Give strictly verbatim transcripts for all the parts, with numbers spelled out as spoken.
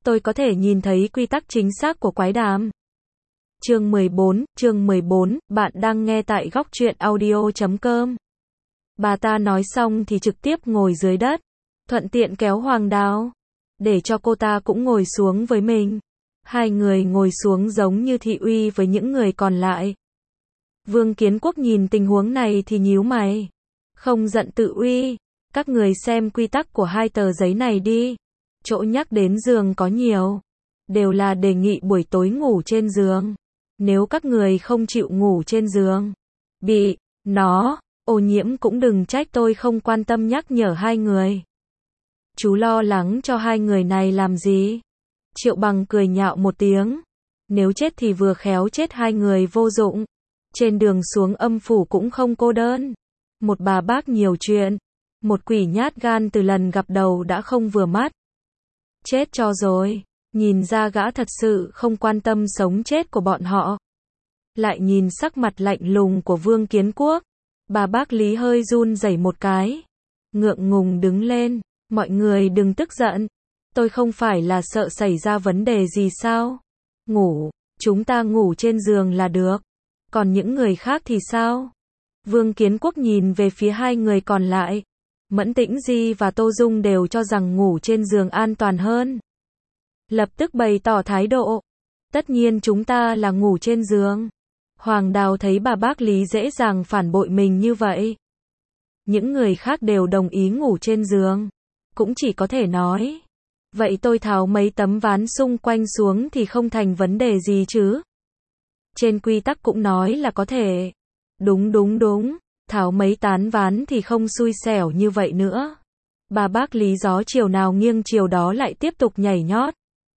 tôi có thể nhìn thấy quy tắc chính xác của quái đàm. Chương mười bốn, chương mười bốn, bạn đang nghe tại góc truyện audio chấm com. Bà ta nói xong thì trực tiếp ngồi dưới đất, thuận tiện kéo Hoàng Đào, để cho cô ta cũng ngồi xuống với mình. Hai người ngồi xuống giống như thị uy với những người còn lại. Vương Kiến Quốc nhìn tình huống này thì nhíu mày. Không giận tự uy, các người xem quy tắc của hai tờ giấy này đi. Chỗ nhắc đến giường có nhiều, đều là đề nghị buổi tối ngủ trên giường. Nếu các người không chịu ngủ trên giường, bị nó ô nhiễm cũng đừng trách tôi không quan tâm nhắc nhở hai người. Chú lo lắng cho hai người này làm gì? Triệu Bằng cười nhạo một tiếng. Nếu chết thì vừa khéo chết hai người vô dụng. Trên đường xuống âm phủ cũng không cô đơn. Một bà bác nhiều chuyện. Một quỷ nhát gan từ lần gặp đầu đã không vừa mắt. Chết cho rồi. Nhìn ra gã thật sự không quan tâm sống chết của bọn họ. Lại nhìn sắc mặt lạnh lùng của Vương Kiến Quốc. Bà bác Lý hơi run rẩy một cái. Ngượng ngùng đứng lên. Mọi người đừng tức giận. Tôi không phải là sợ xảy ra vấn đề gì sao? Ngủ, chúng ta ngủ trên giường là được. Còn những người khác thì sao? Vương Kiến Quốc nhìn về phía hai người còn lại. Mẫn Tĩnh Di và Tô Dung đều cho rằng ngủ trên giường an toàn hơn. Lập tức bày tỏ thái độ. Tất nhiên chúng ta là ngủ trên giường. Hoàng Đào thấy bà bác Lý dễ dàng phản bội mình như vậy. Những người khác đều đồng ý ngủ trên giường. Cũng chỉ có thể nói. Vậy tôi tháo mấy tấm ván xung quanh xuống thì không thành vấn đề gì chứ? Trên quy tắc cũng nói là có thể. Đúng đúng đúng, tháo mấy tán ván thì không xui xẻo như vậy nữa. Bà bác Lý gió chiều nào nghiêng chiều đó lại tiếp tục nhảy nhót.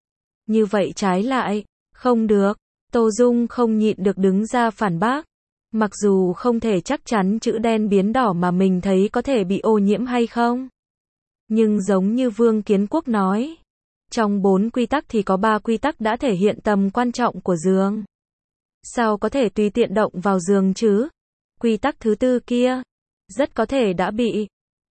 Như vậy trái lại, không được. Tô Dung không nhịn được đứng ra phản bác. Mặc dù không thể chắc chắn chữ đen biến đỏ mà mình thấy có thể bị ô nhiễm hay không. Nhưng giống như Vương Kiến Quốc nói, trong bốn quy tắc thì có ba quy tắc đã thể hiện tầm quan trọng của giường. Sao có thể tùy tiện động vào giường chứ? Quy tắc thứ tư kia, rất có thể đã bị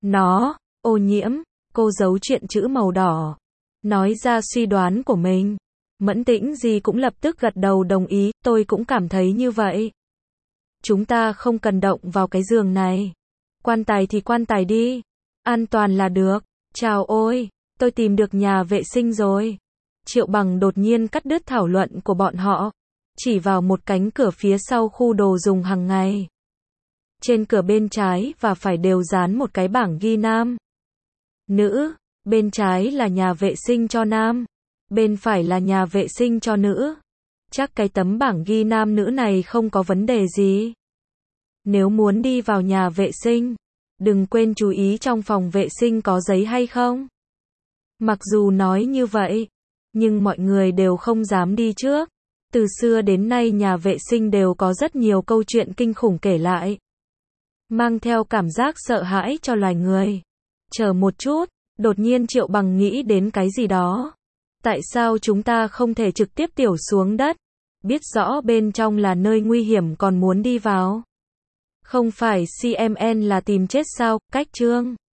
nó ô nhiễm. Cô giấu chuyện chữ màu đỏ, nói ra suy đoán của mình. Mẫn Tĩnh Di cũng lập tức gật đầu đồng ý, tôi cũng cảm thấy như vậy. Chúng ta không cần động vào cái giường này. Quan tài thì quan tài đi, an toàn là được. Chào ôi, tôi tìm được nhà vệ sinh rồi. Triệu Bằng đột nhiên cắt đứt thảo luận của bọn họ, chỉ vào một cánh cửa phía sau khu đồ dùng hàng ngày. Trên cửa bên trái và phải đều dán một cái bảng ghi nam, nữ, bên trái là nhà vệ sinh cho nam, bên phải là nhà vệ sinh cho nữ. Chắc cái tấm bảng ghi nam nữ này không có vấn đề gì. Nếu muốn đi vào nhà vệ sinh, đừng quên chú ý trong phòng vệ sinh có giấy hay không. Mặc dù nói như vậy, nhưng mọi người đều không dám đi trước. Từ xưa đến nay nhà vệ sinh đều có rất nhiều câu chuyện kinh khủng kể lại, mang theo cảm giác sợ hãi cho loài người. Chờ một chút, đột nhiên Triệu Bằng nghĩ đến cái gì đó. Tại sao chúng ta không thể trực tiếp tiểu xuống đất? Biết rõ bên trong là nơi nguy hiểm còn muốn đi vào. Không phải xê em en là tìm chết sao? Cách chương